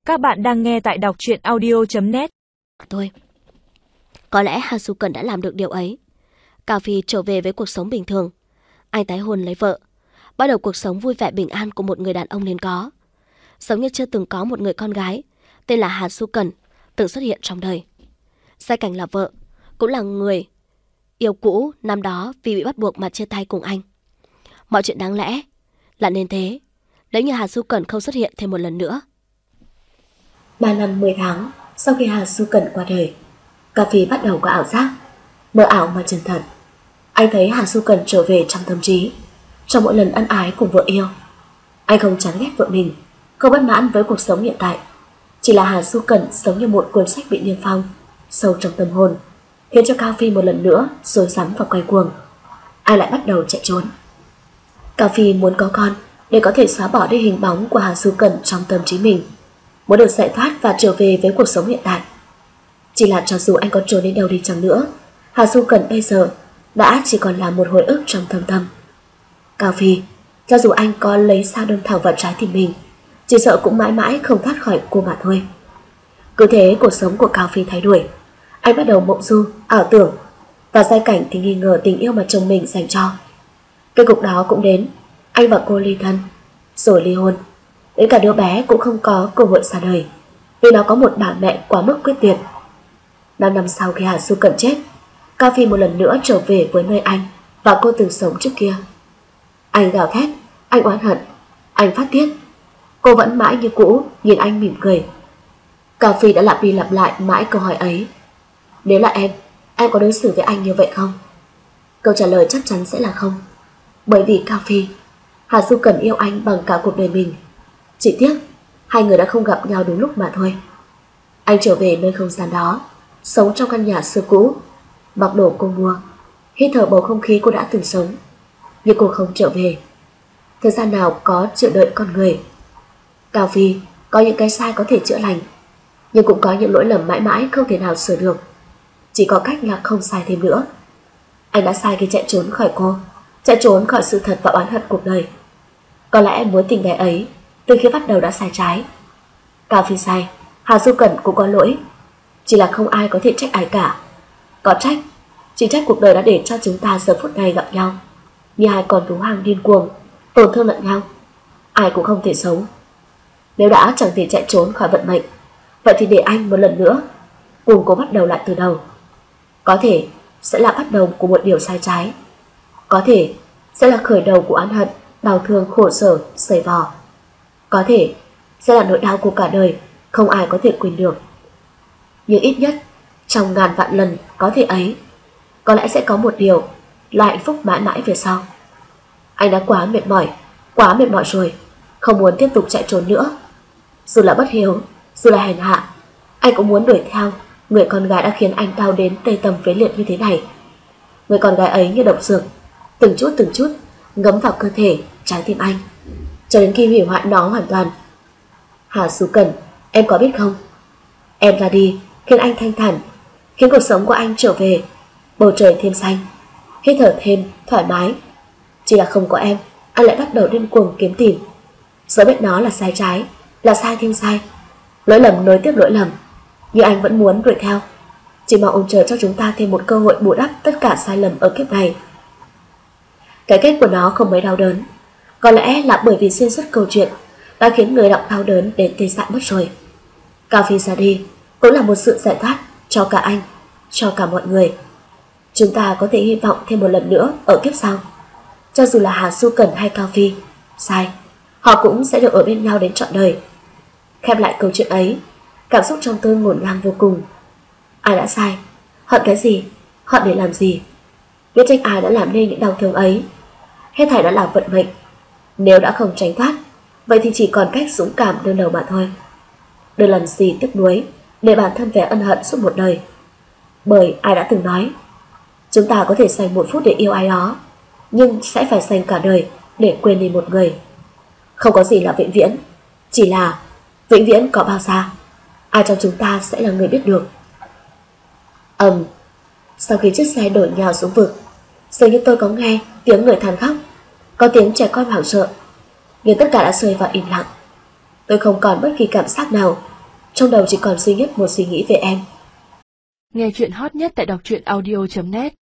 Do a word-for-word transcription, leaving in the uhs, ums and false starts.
Các bạn đang nghe tại đọc truyện audio chấm net. Thôi, có lẽ Hà Su Cần đã làm được điều ấy. Cao Phi trở về với cuộc sống bình thường. Anh tái hôn lấy vợ, bắt đầu cuộc sống vui vẻ bình an của một người đàn ông nên có. Giống như chưa từng có một người con gái tên là Hà Su Cần từng xuất hiện trong đời. Giai Cảnh là vợ, cũng là người yêu cũ năm đó vì bị bắt buộc mà chia tay cùng anh. Mọi chuyện đáng lẽ là nên thế nếu như Hà Su Cần không xuất hiện thêm một lần nữa. Ba năm mười tháng sau khi Hà Su Cần qua đời, Cao Phi bắt đầu có ảo giác, mơ ảo mà chân thật. Anh thấy Hà Su Cần trở về trong tâm trí, trong mỗi lần ân ái cùng vợ yêu. Anh không chán ghét vợ mình, không bất mãn với cuộc sống hiện tại. Chỉ là Hà Su Cần giống như một cuốn sách bị niêm phong sâu trong tâm hồn, khiến cho Cao Phi một lần nữa rối rắm và quay cuồng. Anh lại bắt đầu chạy trốn. Cao Phi muốn có con để có thể xóa bỏ đi hình bóng của Hà Su Cần trong tâm trí mình, muốn được giải thoát và trở về với cuộc sống hiện tại. Chỉ là cho dù anh có trốn đến đâu đi chăng nữa, Hà Su Cần bây giờ đã chỉ còn là một hồi ức trong thâm tâm. Cao Phi, cho dù anh có lấy sao đâm thẳng vào trái tim mình, chỉ sợ cũng mãi mãi không thoát khỏi cô mà thôi. Cứ thế cuộc sống của Cao Phi thay đổi. Anh bắt đầu mộng du, ảo tưởng, và Giai Cảnh thì nghi ngờ tình yêu mà chồng mình dành cho. Kết cục đó cũng đến, anh và cô ly thân, rồi ly hôn. Đến cả đứa bé cũng không có cơ hội ra đời, vì nó có một bà mẹ quá mức quyết tuyệt. Năm năm sau khi Hà Su Cần chết, Cao Phi một lần nữa trở về với nơi anh và cô từng sống trước kia. Anh gào thét, anh oán hận, anh phát tiết. Cô vẫn mãi như cũ nhìn anh mỉm cười. Cao Phi đã lặp đi lặp lại mãi câu hỏi ấy. Nếu là em, em có đối xử với anh như vậy không? Câu trả lời chắc chắn sẽ là không. Bởi vì Cao Phi, Hà Su Cần yêu anh bằng cả cuộc đời mình. Chỉ tiếc hai người đã không gặp nhau đúng lúc mà thôi. Anh trở về nơi không gian đó, sống trong căn nhà xưa cũ, mặc đồ cô mua, hít thở bầu không khí cô đã từng sống. Nhưng cô không trở về. Thời gian nào có chờ đợi con người. Cao Phi, có những cái sai có thể chữa lành, nhưng cũng có những lỗi lầm mãi mãi không thể nào sửa được. Chỉ có cách là không sai thêm nữa. Anh đã sai khi chạy trốn khỏi cô, chạy trốn khỏi sự thật và oán hận cuộc đời. Có lẽ mối tình bé ấy từ khi bắt đầu đã sai trái. Cao Phi sai, Hà Du Cần cũng có lỗi. Chỉ là không ai có thể trách ai cả. Có trách, chỉ trách cuộc đời đã để cho chúng ta giờ phút này gặp nhau như hai con thú hoang điên cuồng, tổn thương lẫn nhau. Ai cũng không thể sống. Nếu đã chẳng thể chạy trốn khỏi vận mệnh, vậy thì để anh một lần nữa cùng cô bắt đầu lại từ đầu. Có thể sẽ là bắt đầu của một điều sai trái, có thể sẽ là khởi đầu của oán hận, đau thương, khổ sở, sầy vò, có thể sẽ là nỗi đau của cả đời không ai có thể quên được. Nhưng ít nhất trong ngàn vạn lần có thể ấy, có lẽ sẽ có một điều là hạnh phúc mãi mãi về sau. Anh đã quá mệt mỏi, quá mệt mỏi rồi, không muốn tiếp tục chạy trốn nữa. Dù là bất hiếu, dù là hèn hạ, anh cũng muốn đuổi theo người con gái đã khiến anh đau đến tê tâm phế liệt như thế này. Người con gái ấy như độc dược, từng chút từng chút ngấm vào cơ thể, trái tim anh, cho đến khi hủy hoại nó hoàn toàn. Hà Su Cần, em có biết không, em ra đi khiến anh thanh thản, khiến cuộc sống của anh trở về bầu trời thêm xanh, hít thở thêm thoải mái. Chỉ là không có em, anh lại bắt đầu điên cuồng kiếm tìm. Dẫu biết nó là sai trái, là sai thêm sai, lỗi lầm nối tiếp lỗi lầm, nhưng anh vẫn muốn đuổi theo, chỉ mong ông trời cho chúng ta thêm một cơ hội bù đắp tất cả sai lầm ở kiếp này. Cái kết của nó không mấy đau đớn, có lẽ là bởi vì xuyên suốt câu chuyện đã khiến người đọc đau đớn đến tê dại mất rồi. Cao Phi ra đi cũng là một sự giải thoát cho cả anh, cho cả mọi người. Chúng ta có thể hy vọng thêm một lần nữa ở kiếp sau. Cho dù là Hà Su Cần hay Cao Phi sai, họ cũng sẽ được ở bên nhau đến trọn đời. Khép lại câu chuyện ấy, cảm xúc trong tôi ngổn ngang vô cùng. Ai đã sai? Hận cái gì? Hận để làm gì? Biết trách ai đã làm nên những đau thương ấy. Hết thảy đã là vận mệnh. Nếu đã không tránh thoát, vậy thì chỉ còn cách dũng cảm đương đầu mà thôi. Đừng làm gì tiếc nuối để bản thân vẻ ân hận suốt một đời. Bởi ai đã từng nói, chúng ta có thể dành một phút để yêu ai đó, nhưng sẽ phải dành cả đời để quên đi một người. Không có gì là vĩnh viễn, chỉ là vĩnh viễn có bao xa, ai trong chúng ta sẽ là người biết được. Ầm, um, sau khi chiếc xe đổ nhào xuống vực, dường như tôi có nghe tiếng người than khóc, có tiếng trẻ con hoảng sợ, nhưng tất cả đã rơi vào im lặng. Tôi không còn bất kỳ cảm giác nào trong đầu chỉ còn duy nhất một suy nghĩ về em. Nghe chuyện hot nhất tại đọc truyện audio chấm net.